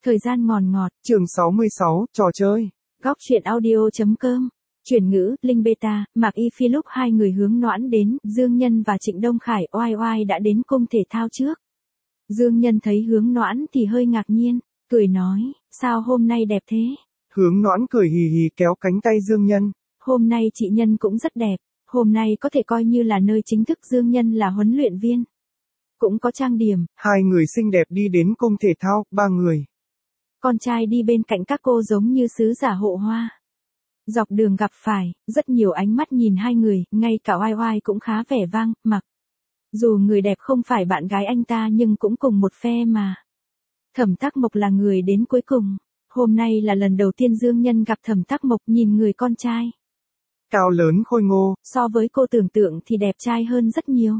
Thời gian ngòn ngọt. Chương 66, trò chơi. Góc truyện audio.com. Chuyển ngữ, Linh Beta, Mạc Y Phi lúc hai người hướng Noãn đến, Dương Nhân và Trịnh Đông Khải oai oai đã đến cung thể thao trước. Dương Nhân thấy hướng Noãn thì hơi ngạc nhiên, cười nói, sao hôm nay đẹp thế? Hướng Noãn cười hì hì kéo cánh tay Dương Nhân. Hôm nay chị Nhân cũng rất đẹp, hôm nay có thể coi như là nơi chính thức Dương Nhân là huấn luyện viên. Cũng có trang điểm. Hai người xinh đẹp đi đến cung thể thao, ba người. Con trai đi bên cạnh các cô giống như sứ giả hộ hoa. Dọc đường gặp phải, rất nhiều ánh mắt nhìn hai người, ngay cả oai oai cũng khá vẻ vang, mặc. Dù người đẹp không phải bạn gái anh ta nhưng cũng cùng một phe mà. Thẩm Tắc Mộc là người đến cuối cùng. Hôm nay là lần đầu tiên Dương Nhân gặp Thẩm Tắc Mộc nhìn người con trai. Cao lớn khôi ngô. So với cô tưởng tượng thì đẹp trai hơn rất nhiều.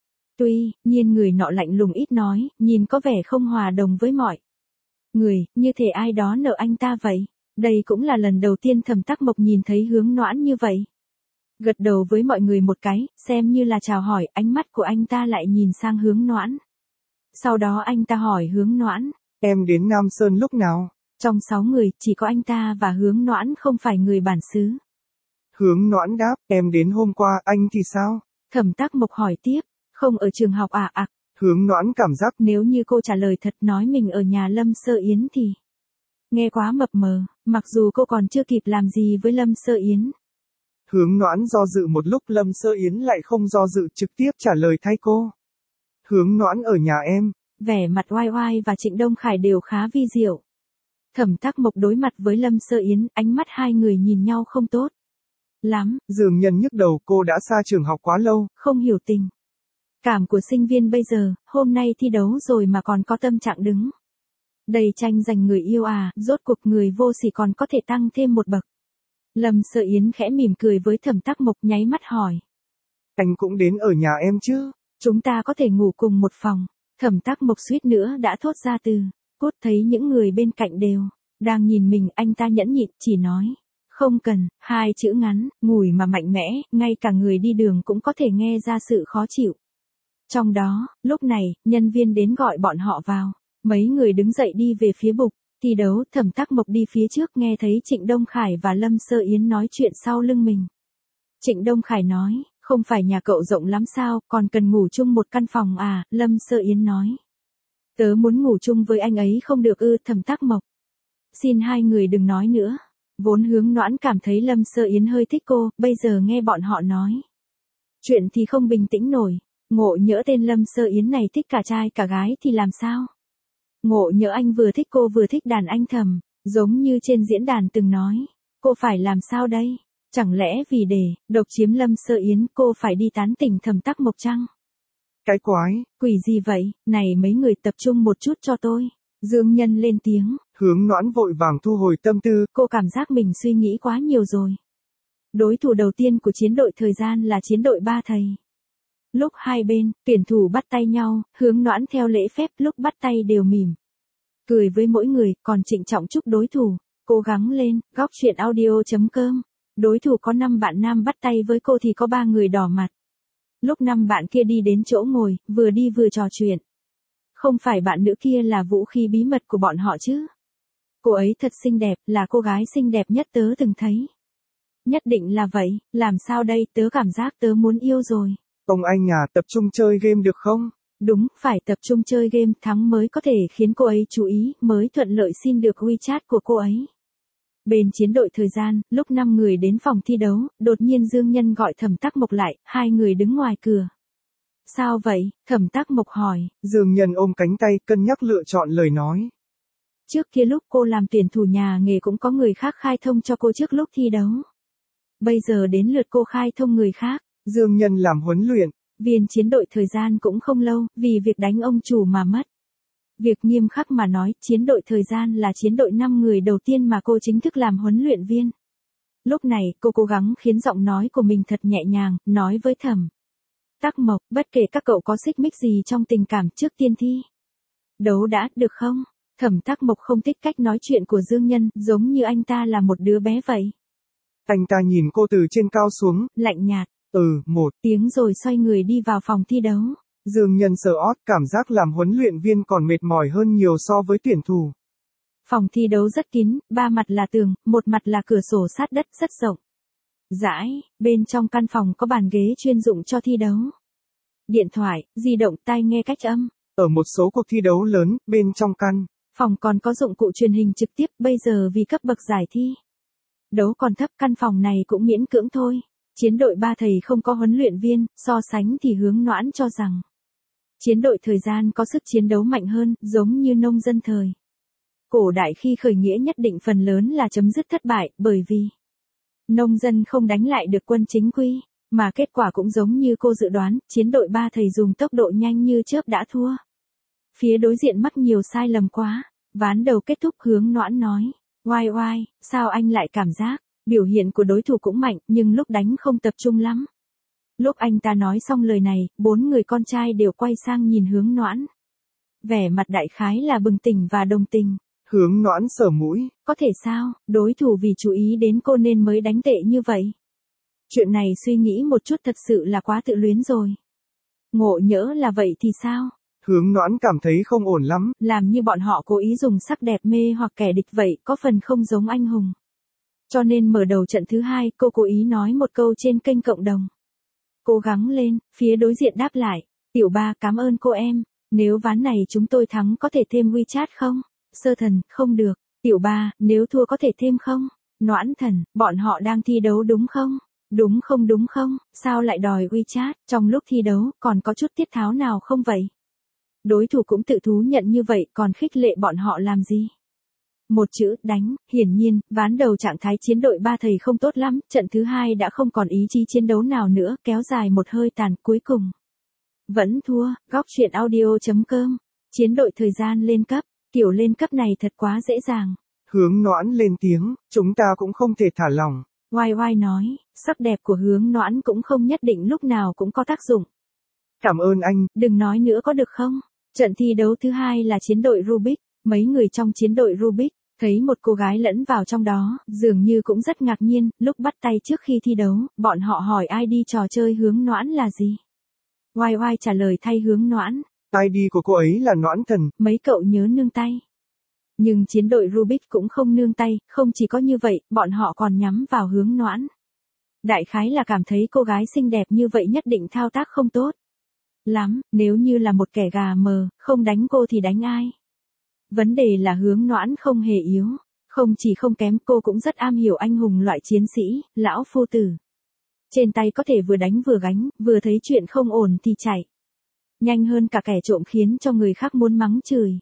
Tuy nhiên người nọ lạnh lùng ít nói, nhìn có vẻ không hòa đồng với mọi người, như thể ai đó nợ anh ta vậy. Đây cũng là lần đầu tiên Thẩm Tắc Mộc nhìn thấy hướng Noãn như vậy. Gật đầu với mọi người một cái, xem như là chào hỏi, ánh mắt của anh ta lại nhìn sang hướng Noãn. Sau đó anh ta hỏi hướng Noãn, em đến Nam Sơn lúc nào? Trong 6 người, chỉ có anh ta và hướng Noãn không phải người bản xứ. Hướng Noãn đáp, em đến hôm qua, anh thì sao? Thẩm Tắc Mộc hỏi tiếp, không ở trường học à ạ? Hướng Noãn cảm giác nếu như cô trả lời thật nói mình ở nhà Lâm Sơ Yến thì nghe quá mập mờ, mặc dù cô còn chưa kịp làm gì với Lâm Sơ Yến. Hướng Noãn do dự một lúc, Lâm Sơ Yến lại không do dự, trực tiếp trả lời thay cô. Hướng Noãn ở nhà em. Vẻ mặt oai oai và Trịnh Đông Khải đều khá vi diệu. Thẩm Tắc Mộc đối mặt với Lâm Sơ Yến, ánh mắt hai người nhìn nhau không tốt lắm. Dương Nhân nhức đầu, cô đã xa trường học quá lâu. Không hiểu tình cảm của sinh viên bây giờ, hôm nay thi đấu rồi mà còn có tâm trạng đứng đầy tranh giành người yêu à, rốt cuộc người vô sỉ còn có thể tăng thêm một bậc. Lâm Sơ Yến khẽ mỉm cười với Thẩm Tắc Mộc, nháy mắt hỏi. Anh cũng đến ở nhà em chứ? Chúng ta có thể ngủ cùng một phòng. Thẩm Tắc Mộc suýt nữa đã thốt ra từ cốt, thấy những người bên cạnh đều đang nhìn mình, anh ta nhẫn nhịn chỉ nói. Không cần, hai chữ ngắn, ngủi mà mạnh mẽ, ngay cả người đi đường cũng có thể nghe ra sự khó chịu. Trong đó, lúc này, nhân viên đến gọi bọn họ vào. Mấy người đứng dậy đi về phía bục thi đấu, Thẩm Tắc Mộc đi phía trước nghe thấy Trịnh Đông Khải và Lâm Sơ Yến nói chuyện sau lưng mình. Trịnh Đông Khải nói, không phải nhà cậu rộng lắm sao, còn cần ngủ chung một căn phòng à, Lâm Sơ Yến nói. Tớ muốn ngủ chung với anh ấy không được ư, Thẩm Tắc Mộc. Xin hai người đừng nói nữa. Vốn hướng Noãn cảm thấy Lâm Sơ Yến hơi thích cô, bây giờ nghe bọn họ nói chuyện thì không bình tĩnh nổi. Ngộ nhỡ tên Lâm Sơ Yến này thích cả trai cả gái thì làm sao? Ngộ nhỡ anh vừa thích cô vừa thích đàn anh thầm, giống như trên diễn đàn từng nói. Cô phải làm sao đây? Chẳng lẽ vì để độc chiếm Lâm Sơ Yến cô phải đi tán tỉnh Thẩm Tắc Mộc chăng? Cái quái, quỷ gì vậy, này mấy người tập trung một chút cho tôi. Dương Nhân lên tiếng. Hướng Noãn vội vàng thu hồi tâm tư. Cô cảm giác mình suy nghĩ quá nhiều rồi. Đối thủ đầu tiên của chiến đội thời gian là chiến đội ba thầy. Lúc hai bên, tuyển thủ bắt tay nhau, hướng Noãn theo lễ phép lúc bắt tay đều mỉm cười với mỗi người, còn trịnh trọng chúc đối thủ, cố gắng lên, góc truyện audio.com. Đối thủ có 5 bạn nam bắt tay với cô thì có 3 người đỏ mặt. Lúc 5 bạn kia đi đến chỗ ngồi, vừa đi vừa trò chuyện. Không phải bạn nữ kia là vũ khí bí mật của bọn họ chứ? Cô ấy thật xinh đẹp, là cô gái xinh đẹp nhất tớ từng thấy. Nhất định là vậy, làm sao đây, tớ cảm giác tớ muốn yêu rồi. Ông anh à, tập trung chơi game được không? Đúng, phải tập trung chơi game, thắng mới có thể khiến cô ấy chú ý, mới thuận lợi xin được WeChat của cô ấy. Bên chiến đội thời gian, lúc 5 người đến phòng thi đấu, đột nhiên Dương Nhân gọi Thẩm Tắc Mộc lại, hai người đứng ngoài cửa. Sao vậy? Thẩm Tắc Mộc hỏi. Dương Nhân ôm cánh tay, cân nhắc lựa chọn lời nói. Trước kia lúc cô làm tuyển thủ nhà nghề cũng có người khác khai thông cho cô trước lúc thi đấu. Bây giờ đến lượt cô khai thông người khác. Dương Nhân làm huấn luyện viên chiến đội thời gian cũng không lâu, vì việc đánh ông chủ mà mất. Việc nghiêm khắc mà nói, chiến đội thời gian là chiến đội 5 người đầu tiên mà cô chính thức làm huấn luyện viên. Lúc này, cô cố gắng khiến giọng nói của mình thật nhẹ nhàng, nói với Thẩm Tắc Mộc, bất kể các cậu có xích mích gì trong tình cảm trước tiên thi đấu đã, được không? Thẩm Tắc Mộc không thích cách nói chuyện của Dương Nhân, giống như anh ta là một đứa bé vậy. Anh ta nhìn cô từ trên cao xuống, lạnh nhạt. Một tiếng rồi xoay người đi vào phòng thi đấu. Dương Nhân sờ ót, cảm giác làm huấn luyện viên còn mệt mỏi hơn nhiều so với tuyển thủ. Phòng thi đấu rất kín, 3 mặt là tường, một mặt là cửa sổ sát đất rất rộng. Rãi, bên trong căn phòng có bàn ghế chuyên dụng cho thi đấu. Điện thoại, di động, tai nghe cách âm. Ở một số cuộc thi đấu lớn, bên trong căn phòng còn có dụng cụ truyền hình trực tiếp, bây giờ vì cấp bậc giải thi đấu còn thấp, căn phòng này cũng miễn cưỡng thôi. Chiến đội ba thầy không có huấn luyện viên, so sánh thì Hướng Noãn cho rằng chiến đội thời gian có sức chiến đấu mạnh hơn, giống như nông dân thời cổ đại khi khởi nghĩa nhất định phần lớn là chấm dứt thất bại, bởi vì nông dân không đánh lại được quân chính quy, mà kết quả cũng giống như cô dự đoán, chiến đội ba thầy dùng tốc độ nhanh như chớp đã thua. Phía đối diện mắc nhiều sai lầm quá. Ván đầu kết thúc, Hướng Noãn nói, oai oai, sao anh lại cảm giác biểu hiện của đối thủ cũng mạnh, nhưng lúc đánh không tập trung lắm. Lúc anh ta nói xong lời này, 4 người con trai đều quay sang nhìn Hướng Noãn. Vẻ mặt đại khái là bừng tỉnh và đồng tình. Hướng Noãn sờ mũi. Có thể sao, đối thủ vì chú ý đến cô nên mới đánh tệ như vậy. Chuyện này suy nghĩ một chút thật sự là quá tự luyến rồi. Ngộ nhỡ là vậy thì sao? Hướng Noãn cảm thấy không ổn lắm. Làm như bọn họ cố ý dùng sắc đẹp mê hoặc kẻ địch vậy, có phần không giống anh hùng. Cho nên mở đầu trận thứ 2, cô cố ý nói một câu trên kênh cộng đồng. Cố gắng lên, phía đối diện đáp lại. Tiểu ba cảm ơn cô em. Nếu ván này chúng tôi thắng có thể thêm WeChat không? Sơ thần, không được. Tiểu ba, nếu thua có thể thêm không? Noãn thần, bọn họ đang thi đấu đúng không? Đúng không, sao lại đòi WeChat, trong lúc thi đấu, còn có chút tiết tháo nào không vậy? Đối thủ cũng tự thú nhận như vậy, còn khích lệ bọn họ làm gì? Một chữ, đánh. Hiển nhiên, ván đầu trạng thái chiến đội ba thầy không tốt lắm, trận thứ 2 đã không còn ý chí chiến đấu nào nữa, kéo dài một hơi tàn, cuối cùng vẫn thua. Góc truyện audio.com. Chiến đội thời gian lên cấp, kiểu lên cấp này thật quá dễ dàng. Hướng Noãn lên tiếng, chúng ta cũng không thể thả lỏng. Oai oai nói, sắc đẹp của Hướng Noãn cũng không nhất định lúc nào cũng có tác dụng. Cảm ơn anh. Đừng nói nữa có được không? Trận thi đấu thứ 2 là chiến đội Rubik. Mấy người trong chiến đội Rubik thấy một cô gái lẫn vào trong đó, dường như cũng rất ngạc nhiên. Lúc bắt tay trước khi thi đấu, bọn họ hỏi ID trò chơi Hướng Noãn là gì. Oai oai trả lời thay Hướng Noãn. ID của cô ấy là Noãn thần. Mấy cậu nhớ nương tay. Nhưng chiến đội Rubik cũng không nương tay, không chỉ có như vậy, bọn họ còn nhắm vào Hướng Noãn. Đại khái là cảm thấy cô gái xinh đẹp như vậy nhất định thao tác không tốt lắm, nếu như là một kẻ gà mờ, không đánh cô thì đánh ai? Vấn đề là Hướng Noãn không hề yếu, không chỉ không kém, cô cũng rất am hiểu anh hùng loại chiến sĩ, lão phu tử. Trên tay có thể vừa đánh vừa gánh, vừa thấy chuyện không ổn thì chạy. Nhanh hơn cả kẻ trộm khiến cho người khác muốn mắng chửi.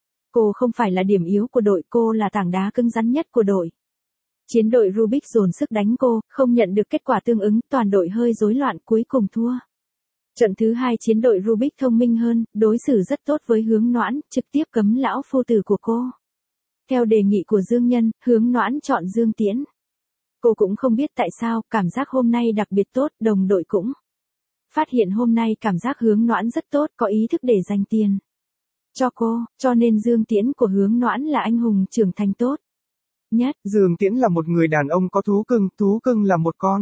Cô không phải là điểm yếu của đội, cô là tảng đá cứng rắn nhất của đội. Chiến đội Rubik dồn sức đánh cô, không nhận được kết quả tương ứng, toàn đội hơi rối loạn, cuối cùng thua. Trận thứ 2 chiến đội Rubik thông minh hơn, đối xử rất tốt với Hướng Noãn, trực tiếp cấm lão phu tử của cô. Theo đề nghị của Dương Nhân, Hướng Noãn chọn Dương Tiễn. Cô cũng không biết tại sao, cảm giác hôm nay đặc biệt tốt, đồng đội cũng phát hiện hôm nay cảm giác Hướng Noãn rất tốt, có ý thức để dành tiền cho cô, cho nên Dương Tiễn của Hướng Noãn là anh hùng trưởng thành tốt nhất. Dương Tiễn là một người đàn ông có thú cưng là một con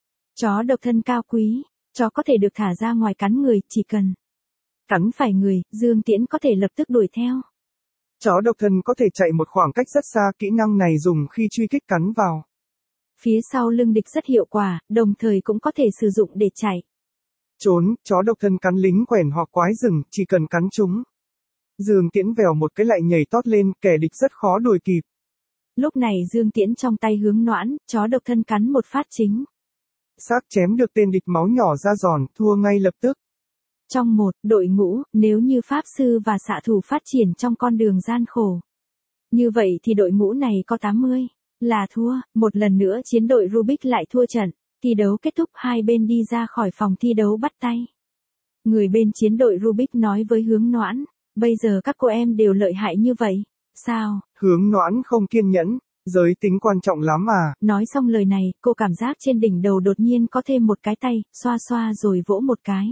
chó độc thân cao quý. Chó có thể được thả ra ngoài cắn người, chỉ cần cắn phải người, Dương Tiễn có thể lập tức đuổi theo. Chó độc thân có thể chạy một khoảng cách rất xa, kỹ năng này dùng khi truy kích cắn vào phía sau lưng địch rất hiệu quả, đồng thời cũng có thể sử dụng để chạy trốn. Chó độc thân cắn lính quèn hoặc quái rừng, chỉ cần cắn chúng, Dương Tiễn vèo một cái lại nhảy tót lên, kẻ địch rất khó đuổi kịp. Lúc này Dương Tiễn trong tay Hướng Noãn, chó độc thân cắn một phát chính xác chém được tên địch, máu nhỏ ra giòn, thua ngay lập tức. Trong một đội ngũ, nếu như pháp sư và xạ thủ phát triển trong con đường gian khổ, như vậy thì đội ngũ này có 80 là thua. Một lần nữa chiến đội Rubik lại thua trận. Thi đấu kết thúc, hai bên đi ra khỏi phòng thi đấu bắt tay. Người bên chiến đội Rubik nói với Hướng Noãn, bây giờ các cô em đều lợi hại như vậy, sao? Hướng Noãn không kiên nhẫn, giới tính quan trọng lắm à. Nói xong lời này, cô cảm giác trên đỉnh đầu đột nhiên có thêm một cái tay, xoa xoa rồi vỗ một cái.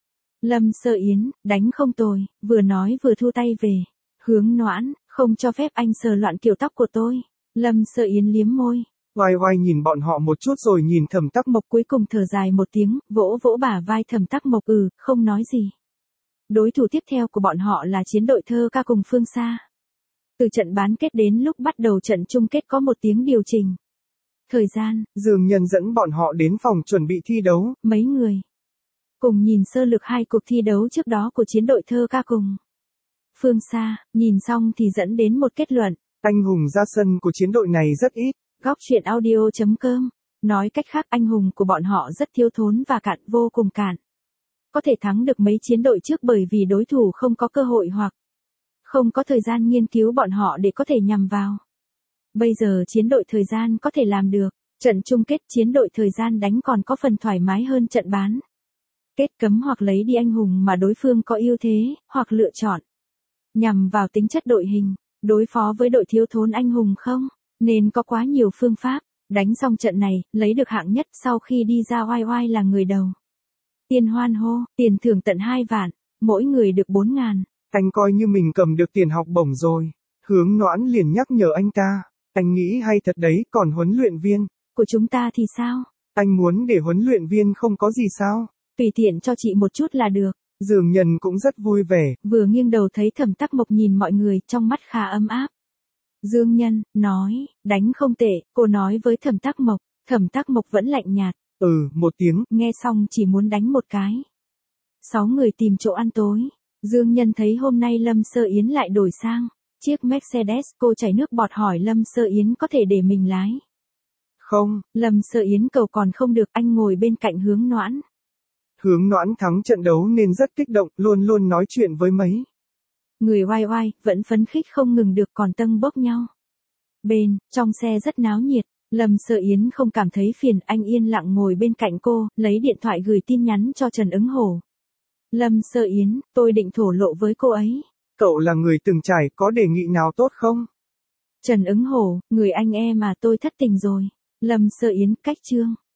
Lâm Sơ Yến, đánh không tồi, vừa nói vừa thu tay về. Hướng Noãn, không cho phép anh sờ loạn kiểu tóc của tôi. Lâm Sơ Yến liếm môi. Oai oai nhìn bọn họ một chút rồi nhìn Thẩm Tắc Mộc, cuối cùng thở dài một tiếng, vỗ vỗ bả vai Thẩm Tắc Mộc, không nói gì. Đối thủ tiếp theo của bọn họ là chiến đội Thơ Ca cùng Phương Sa. Từ trận bán kết đến lúc bắt đầu trận chung kết có một tiếng điều chỉnh. Thời gian, Dương Nhân dẫn bọn họ đến phòng chuẩn bị thi đấu. mấy người cùng nhìn sơ lược hai cuộc thi đấu trước đó của chiến đội thơ ca cùng Phương Sa, nhìn xong thì dẫn đến một kết luận. Anh hùng ra sân của chiến đội này rất ít. Góc truyện audio.com. Nói cách khác anh hùng của bọn họ rất thiếu thốn và cạn, vô cùng cạn. Có thể thắng được mấy chiến đội trước bởi vì đối thủ không có cơ hội hoặc không có thời gian nghiên cứu bọn họ để có thể nhằm vào. Bây giờ chiến đội thời gian có thể làm được. Trận chung kết chiến đội thời gian đánh còn có phần thoải mái hơn trận bán kết cấm hoặc lấy đi anh hùng mà đối phương có ưu thế, hoặc lựa chọn nhằm vào tính chất đội hình, đối phó với đội thiếu thốn anh hùng không, nên có quá nhiều phương pháp. Đánh xong trận này, lấy được hạng nhất sau khi đi ra oai oai là người đầu tiên hoan hô, tiền thưởng tận 2 vạn, mỗi người được 4.000. Anh coi như mình cầm được tiền học bổng rồi. Hướng Noãn liền nhắc nhở anh ta. Anh nghĩ hay thật đấy, còn huấn luyện viên Của chúng ta thì sao? Anh muốn để huấn luyện viên không có gì sao? Tùy tiện cho chị một chút là được. Dương Nhân cũng rất vui vẻ. Vừa nghiêng đầu thấy Thẩm Tắc Mộc nhìn mọi người trong mắt khá ấm áp. Dương Nhân, nói, đánh không tệ, cô nói với Thẩm Tắc Mộc. Thẩm Tắc Mộc vẫn lạnh nhạt. Một tiếng. Nghe xong chỉ muốn đánh một cái. 6 người tìm chỗ ăn tối. Dương Nhân thấy hôm nay Lâm Sơ Yến lại đổi sang chiếc Mercedes, cô chảy nước bọt hỏi Lâm Sơ Yến có thể để mình lái. Không. Lâm Sơ Yến cầu còn không được, anh ngồi bên cạnh Hướng Noãn. Hướng Noãn thắng trận đấu nên rất kích động, luôn luôn nói chuyện với mấy người oai oai, vẫn phấn khích không ngừng được, còn tâng bốc nhau. Trong xe rất náo nhiệt, Lâm Sơ Yến không cảm thấy phiền, anh yên lặng ngồi bên cạnh cô, lấy điện thoại gửi tin nhắn cho Trần Ứng Hổ. Lâm Sơ Yến, tôi định thổ lộ với cô ấy. Cậu là người từng trải, có đề nghị nào tốt không? Trần Ứng Hổ, người anh em mà tôi thất tình rồi. Lâm Sơ Yến, cách chương.